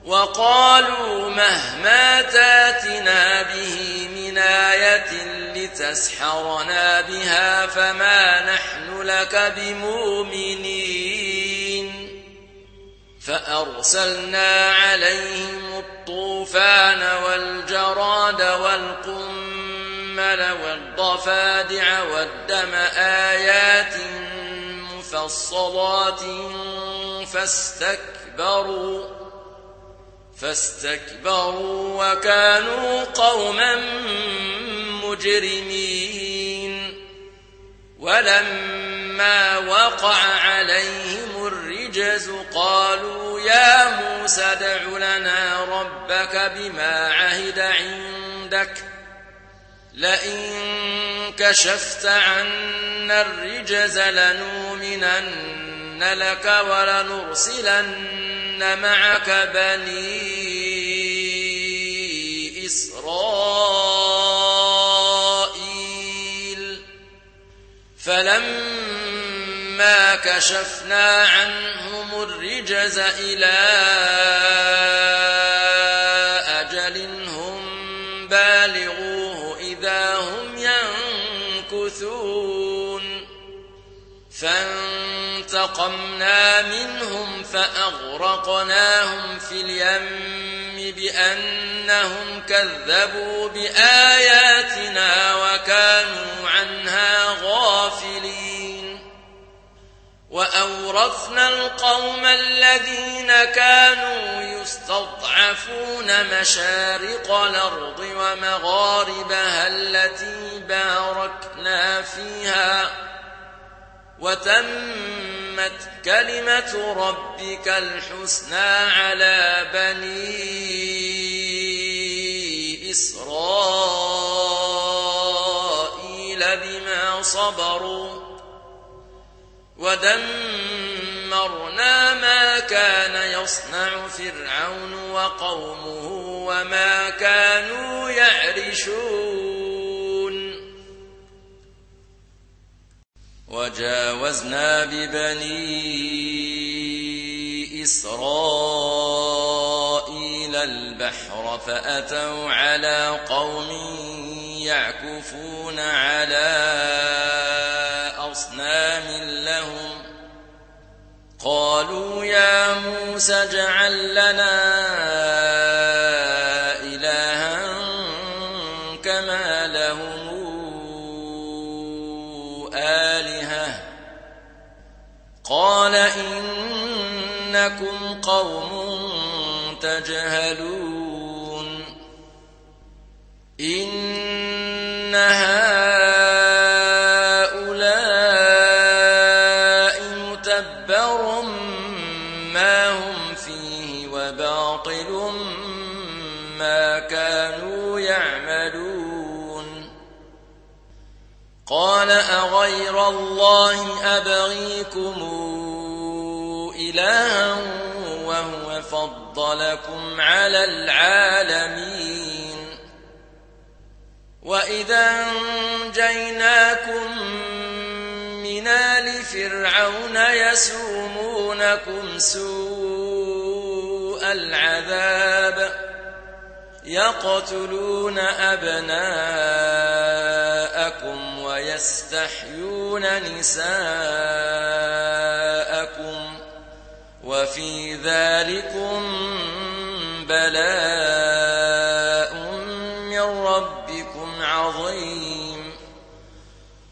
وقالوا مهما تاتنا به من آية لتسحرنا بها فما نحن لك بمؤمنين فأرسلنا عليهم الطوفان والجراد والقمل والضفادع والدم آيات مفصلات فاستكبروا وكانوا قوما مجرمين ولما وقع عليهم الرجز قالوا يا موسى ادع لنا ربك بما عهد عندك لئن كشفت عنا الرجز لنؤمنن لك ولنرسلن معك بني إسرائيل فلما كشفنا عنهم الرجز إلى أجل هم بالغوه إذا هم ينكثون فانتقمنا منهم فأغرقناهم في اليم بأنهم كذبوا بآياتنا وكانوا عنها غافلين وأورثنا القوم الذين كانوا يستضعفون مشارق الأرض ومغاربها التي باركنا فيها وتمت كلمة ربك الحسنى على بني إسرائيل بما صبروا ودمرنا ما كان يصنع فرعون وقومه وما كانوا يعرشون وجاوزنا ببني إسرائيل البحر فأتوا على قوم يعكفون على أصنام لهم قالوا يا موسى اجعل لنا إلها كما لهم آلهة قال إنكم قوم تجهلون إن هؤلاء متبر ما هم فيه وباطل ما كانوا يعملون قال أغير الله أبغيكم إلها وهو فضلكم على العالمين وإذا أنجيناكم من آل فرعون يسومونكم سوء العذاب يقتلون أبناءكم ويستحيون نساءكم وفي ذلكم بلاء من ربكم عظيم